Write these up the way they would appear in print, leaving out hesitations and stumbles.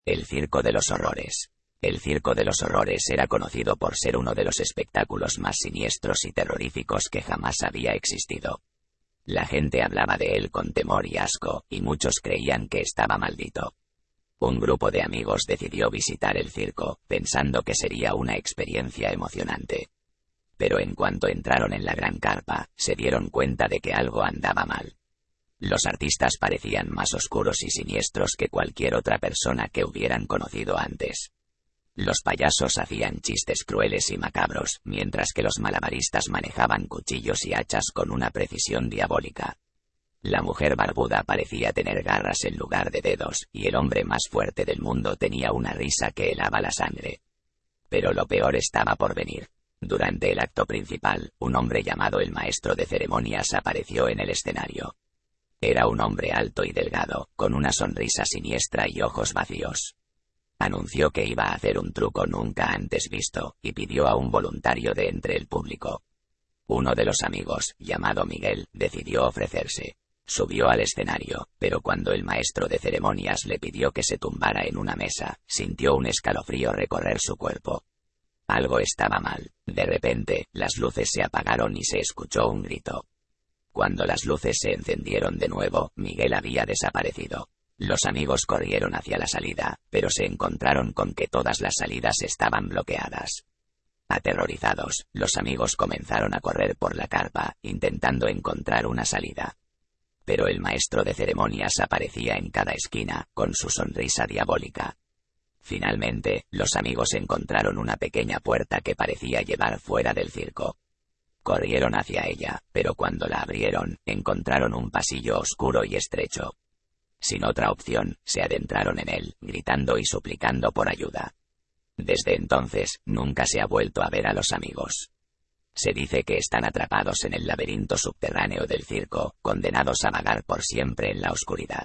El Circo de los Horrores. El Circo de los Horrores era conocido por ser uno de los espectáculos más siniestros y terroríficos que jamás había existido. La gente hablaba de él con temor y asco, y muchos creían que estaba maldito. Un grupo de amigos decidió visitar el circo, pensando que sería una experiencia emocionante. Pero en cuanto entraron en la gran carpa, se dieron cuenta de que algo andaba mal. Los artistas parecían más oscuros y siniestros que cualquier otra persona que hubieran conocido antes. Los payasos hacían chistes crueles y macabros, mientras que los malabaristas manejaban cuchillos y hachas con una precisión diabólica. La mujer barbuda parecía tener garras en lugar de dedos, y el hombre más fuerte del mundo tenía una risa que helaba la sangre. Pero lo peor estaba por venir. Durante el acto principal, un hombre llamado el maestro de ceremonias apareció en el escenario. Era un hombre alto y delgado, con una sonrisa siniestra y ojos vacíos. Anunció que iba a hacer un truco nunca antes visto, y pidió a un voluntario de entre el público. Uno de los amigos, llamado Miguel, decidió ofrecerse. Subió al escenario, pero cuando el maestro de ceremonias le pidió que se tumbara en una mesa, sintió un escalofrío recorrer su cuerpo. Algo estaba mal. De repente, las luces se apagaron y se escuchó un grito. Cuando las luces se encendieron de nuevo, Miguel había desaparecido. Los amigos corrieron hacia la salida, pero se encontraron con que todas las salidas estaban bloqueadas. Aterrorizados, los amigos comenzaron a correr por la carpa, intentando encontrar una salida. Pero el maestro de ceremonias aparecía en cada esquina, con su sonrisa diabólica. Finalmente, los amigos encontraron una pequeña puerta que parecía llevar fuera del circo. Corrieron hacia ella, pero cuando la abrieron, encontraron un pasillo oscuro y estrecho. Sin otra opción, se adentraron en él, gritando y suplicando por ayuda. Desde entonces, nunca se ha vuelto a ver a los amigos. Se dice que están atrapados en el laberinto subterráneo del circo, condenados a vagar por siempre en la oscuridad.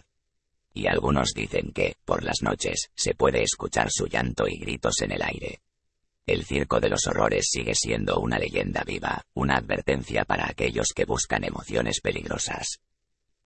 Y algunos dicen que, por las noches, se puede escuchar su llanto y gritos en el aire. El Circo de los Horrores sigue siendo una leyenda viva, una advertencia para aquellos que buscan emociones peligrosas.